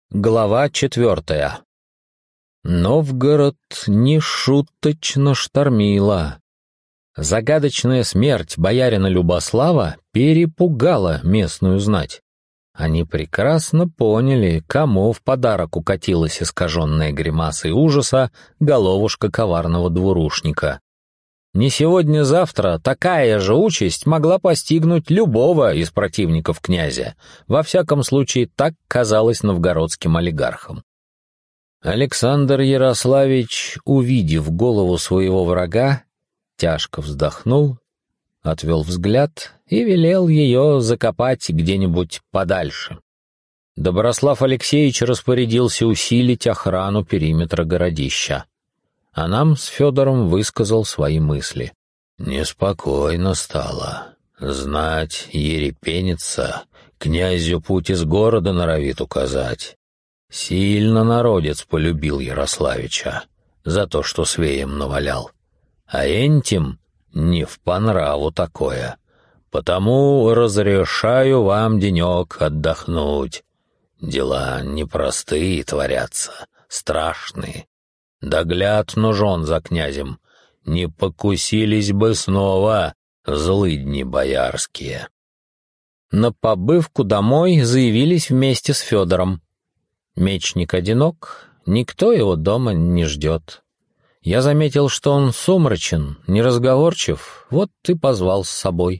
Глава 4. Новгород нешуточно штормило. Загадочная смерть боярина Любослава перепугала местную знать. Они прекрасно поняли, кому в подарок укатилась искаженная гримасой ужаса головушка коварного двурушника. Не сегодня-завтра такая же участь могла постигнуть любого из противников князя, во всяком случае так казалось новгородским олигархам. Александр Ярославич, увидев голову своего врага, тяжко вздохнул, отвел взгляд и велел ее закопать где-нибудь подальше. Доброслав Алексеевич распорядился усилить охрану периметра городища. А нам с Федором высказал свои мысли. Неспокойно стало. Знать, ерепенится, князю путь из города норовит указать. Сильно народец полюбил Ярославича за то, что свеям навалял. А Энтим не в понраву такое. Потому разрешаю вам денек отдохнуть. Дела непростые творятся, страшные. Догляд нужен за князем, не покусились бы снова злыдни боярские. На побывку домой заявились вместе с Федором. Мечник одинок, никто его дома не ждет. Я заметил, что он сумрачен, неразговорчив, вот и позвал с собой.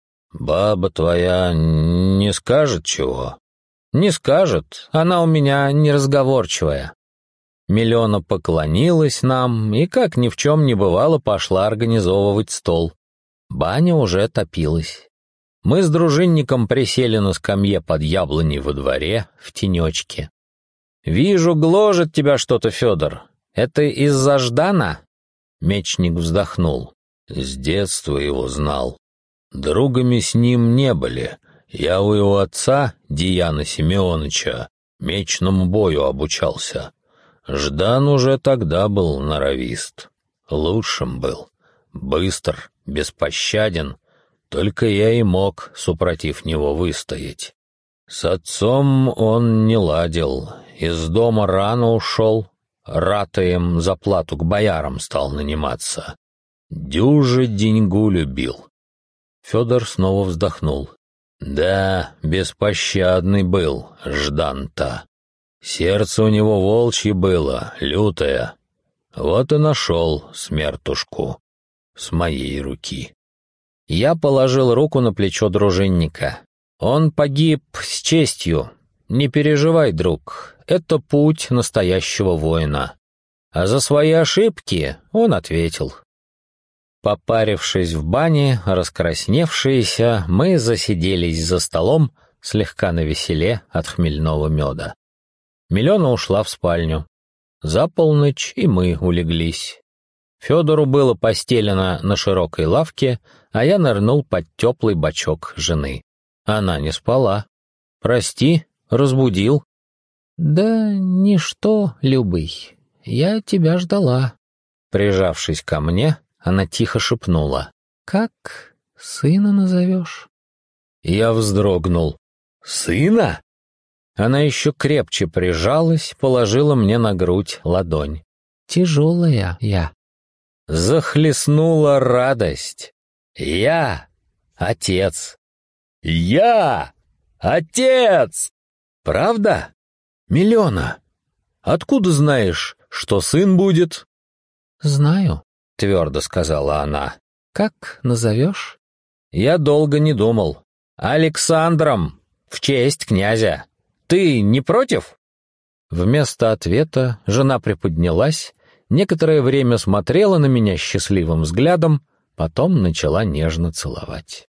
«Баба твоя не скажет чего?» «Не скажет, она у меня неразговорчивая». Милена поклонилась нам и, как ни в чем не бывало, пошла организовывать стол. Баня уже топилась. Мы с дружинником присели на скамье под яблоней во дворе, в тенечке. «Вижу, гложет тебя что-то, Федор. Это из-за Ждана?» Мечник вздохнул. «С детства его знал. Другами с ним не были. Я у его отца, Дияна Симеоныча, мечному бою обучался. Ждан уже тогда был норовист. Лучшим был. Быстр, беспощаден. Только я и мог, супротив него, выстоять. С отцом он не ладил. Из дома рано ушел. Ратаем за плату к боярам стал наниматься. Дюже деньгу любил». Федор снова вздохнул. «Да, беспощадный был Ждан-то. Сердце у него волчье было, лютое. Вот и нашел смертушку с моей руки». Я положил руку на плечо дружинника. «Он погиб с честью. Не переживай, друг, это путь настоящего воина». А за свои ошибки он ответил. Попарившись в бане, раскрасневшиеся, мы засиделись за столом, слегка навеселе от хмельного меда. Милена ушла в спальню. За полночь и мы улеглись. Федору было постелено на широкой лавке, а я нырнул под теплый бочок жены. Она не спала. «Прости, разбудил». «Да ничто, любый, я тебя ждала». Прижавшись ко мне, она тихо шепнула. «Как сына назовешь?» Я вздрогнул. «Сына?» Она еще крепче прижалась, положила мне на грудь ладонь. «Тяжелая я». Захлестнула радость. «Я отец! Я отец! Правда? Милена, откуда знаешь, что сын будет?» «Знаю», — твердо сказала она. «Как назовешь?» Я долго не думал. «Александром, в честь князя. Ты не против?» Вместо ответа жена приподнялась, некоторое время смотрела на меня счастливым взглядом, потом начала нежно целовать.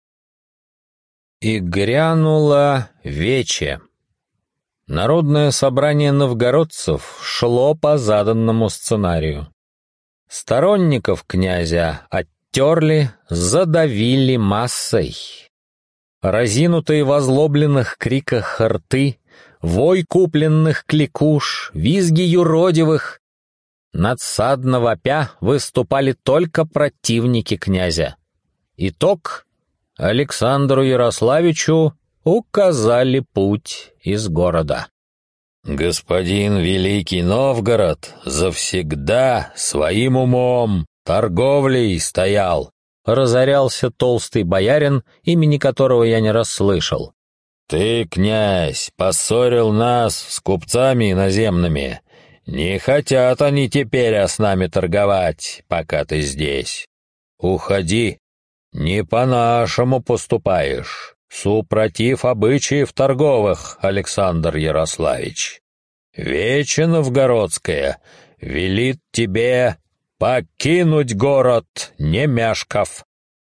И грянуло вече. Народное собрание новгородцев шло по заданному сценарию. Сторонников князя оттерли, задавили массой. Разинутые в озлобленных криках рты, вой купленных кликуш, визги юродивых. Надсадно вопя выступали только противники князя. Итог: Александру Ярославичу указали путь из города. «Господин Великий Новгород завсегда своим умом, торговлей стоял», — разорялся толстый боярин, имени которого я не расслышал. «Ты, князь, поссорил нас с купцами иноземными. Не хотят они теперь с нами торговать, пока ты здесь. Уходи, не по-нашему поступаешь. Супротив обычаев торговых, Александр Ярославич. Вече Новгородская велит тебе покинуть город, не мешков».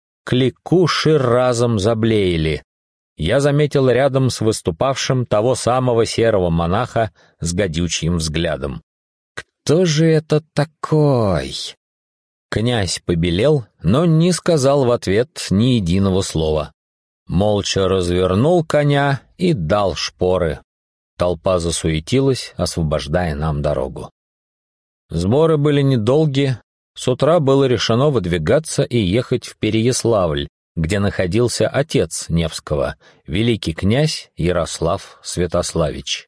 Кликуши разом заблеяли. Я заметил рядом с выступавшим того самого серого монаха с гадючим взглядом. «Кто же это такой?» Князь побелел, но не сказал в ответ ни единого слова. Молча развернул коня и дал шпоры. Толпа засуетилась, освобождая нам дорогу. Сборы были недолги. С утра было решено выдвигаться и ехать в Переяславль, где находился отец Невского, великий князь Ярослав Святославич.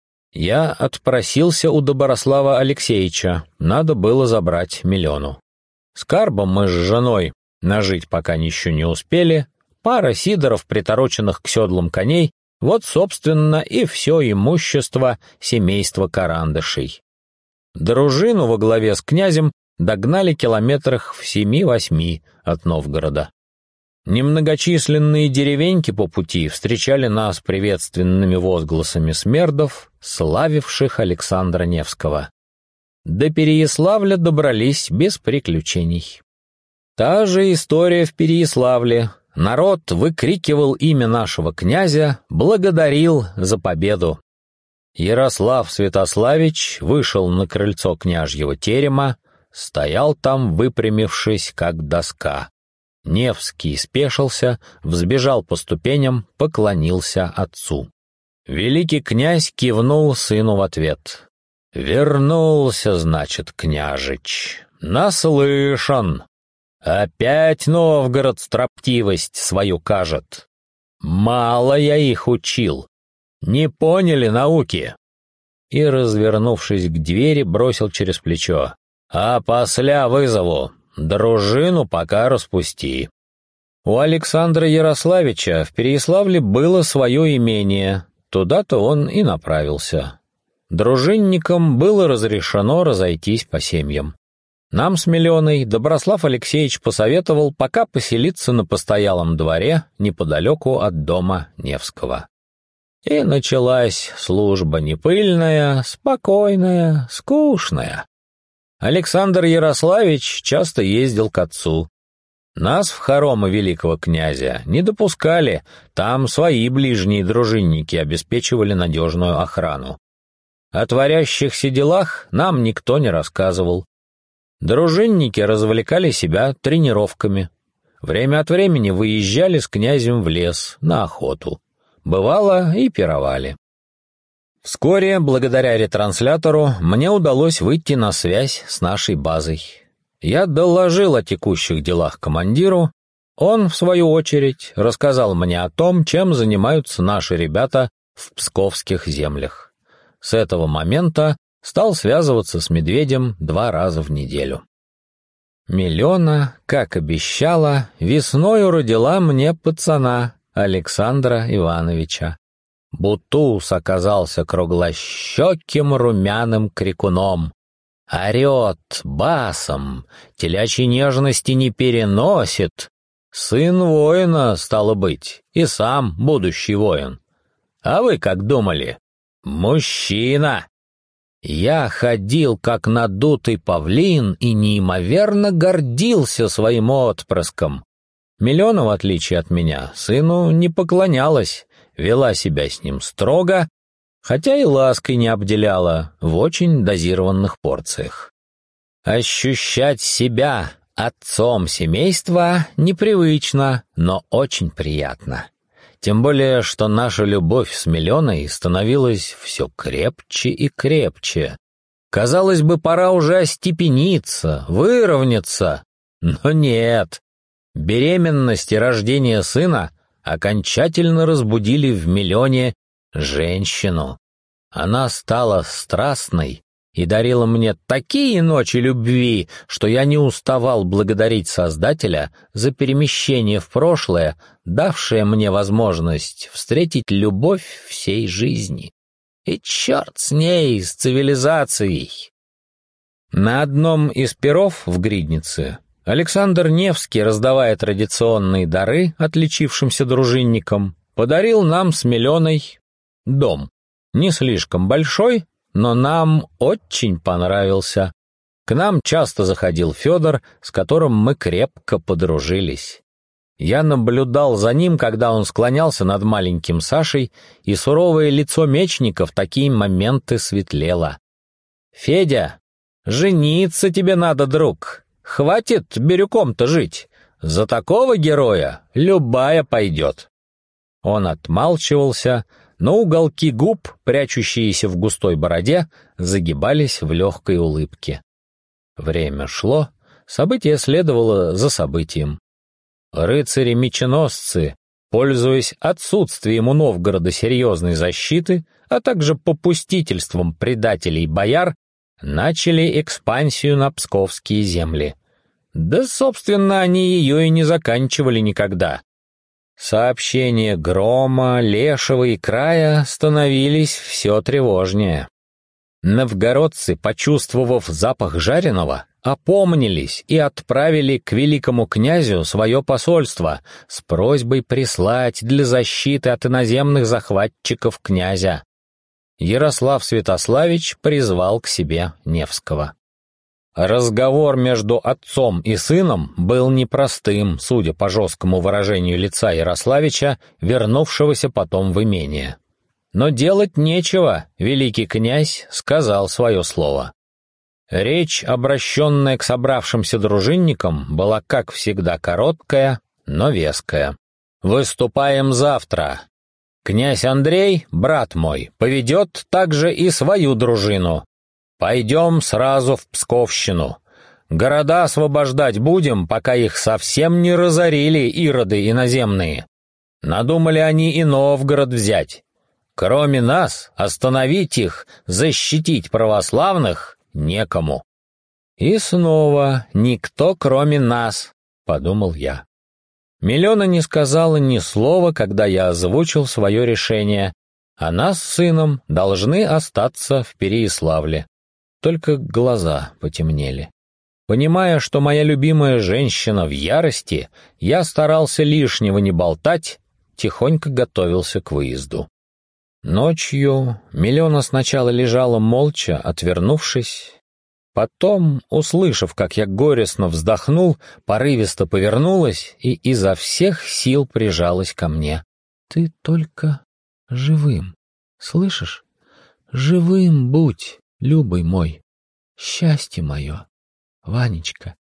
Я отпросился у Доброслава Алексеевича, надо было забрать Милену. С Карбом мы с женой нажить пока еще не успели, пара сидоров, притороченных к седлам коней, вот, собственно, и все имущество семейства Карандышей. Дружину во главе с князем догнали километрах в 7-8 от Новгорода. Немногочисленные деревеньки по пути встречали нас приветственными возгласами смердов, славивших Александра Невского. До Переяславля добрались без приключений. Та же история в Переяславле. Народ выкрикивал имя нашего князя, благодарил за победу. Ярослав Святославич вышел на крыльцо княжьего терема, стоял там, выпрямившись, как доска. Невский спешился, взбежал по ступеням, поклонился отцу. Великий князь кивнул сыну в ответ. «Вернулся, значит, княжич. Наслышан. Опять Новгород строптивость свою кажет. Мало я их учил. Не поняли науки». И, развернувшись к двери, бросил через плечо. «А после вызову. Дружину пока распусти». У Александра Ярославича в Переяславле было свое имение, туда-то он и направился. Дружинникам было разрешено разойтись по семьям. Нам с Миленой Доброслав Алексеевич посоветовал пока поселиться на постоялом дворе неподалеку от дома Невского. И началась служба непыльная, спокойная, скучная. Александр Ярославич часто ездил к отцу. Нас в хоромы великого князя не допускали, там свои ближние дружинники обеспечивали надежную охрану. О творящихся делах нам никто не рассказывал. Дружинники развлекали себя тренировками. Время от времени выезжали с князем в лес, на охоту. Бывало, и пировали. Вскоре, благодаря ретранслятору, мне удалось выйти на связь с нашей базой. Я доложил о текущих делах командиру, он, в свою очередь, рассказал мне о том, чем занимаются наши ребята в псковских землях. С этого момента стал связываться с Медведем 2 раза в неделю. Милена, как обещала, весною родила мне пацана Александра Ивановича. Бутуз оказался круглощеким румяным крикуном. Орет басом, телячьей нежности не переносит. Сын воина, стало быть, и сам будущий воин. А вы как думали? Мужчина! Я ходил, как надутый павлин, и неимоверно гордился своим отпрыском. Милена, в отличие от меня, сыну не поклонялась, вела себя с ним строго, хотя и лаской не обделяла, в очень дозированных порциях. Ощущать себя отцом семейства непривычно, но очень приятно. Тем более, что наша любовь с Миленой становилась все крепче и крепче. Казалось бы, пора уже остепениться, выровняться, но нет. Беременность и рождение сына окончательно разбудили в Милене женщину. Она стала страстной и дарила мне такие ночи любви, что я не уставал благодарить Создателя за перемещение в прошлое, давшее мне возможность встретить любовь всей жизни. И черт с ней, с цивилизацией! На одном из пиров в Гриднице Александр Невский, раздавая традиционные дары отличившимся дружинникам, подарил нам с Миленой дом. Не слишком большой, но нам очень понравился. К нам часто заходил Федор, с которым мы крепко подружились. Я наблюдал за ним, когда он склонялся над маленьким Сашей, и суровое лицо мечника в такие моменты светлело. «Федя, жениться тебе надо, друг. Хватит бирюком-то жить. За такого героя любая пойдет». Он отмалчивался, но уголки губ, прячущиеся в густой бороде, загибались в легкой улыбке. Время шло, событие следовало за событием. Рыцари-меченосцы, пользуясь отсутствием у Новгорода серьезной защиты, а также попустительством предателей-бояр, начали экспансию на псковские земли. Да, собственно, они ее и не заканчивали никогда. Сообщения Грома, Лешего и Края становились все тревожнее. Новгородцы, почувствовав запах жареного, опомнились и отправили к великому князю свое посольство с просьбой прислать для защиты от иноземных захватчиков князя. Ярослав Святославич призвал к себе Невского. Разговор между отцом и сыном был непростым, судя по жесткому выражению лица Ярославича, вернувшегося потом в имение. Но делать нечего, великий князь сказал свое слово. Речь, обращенная к собравшимся дружинникам, была, как всегда, короткая, но веская. «Выступаем завтра. Князь Андрей, брат мой, поведет также и свою дружину. Пойдем сразу в Псковщину. Города освобождать будем, пока их совсем не разорили ироды иноземные. Надумали они и Новгород взять. Кроме нас, остановить их, защитить православных некому». «И снова никто, кроме нас», — подумал я. Милена не сказала ни слова, когда я озвучил свое решение. Она с сыном должны остаться в Переяславле. Только глаза потемнели. Понимая, что моя любимая женщина в ярости, я старался лишнего не болтать, тихонько готовился к выезду. Ночью Милена сначала лежала молча, отвернувшись. Потом, услышав, как я горестно вздохнул, порывисто повернулась и изо всех сил прижалась ко мне. «Ты только живым, слышишь? Живым будь, любый мой, счастье мое, Ванечка,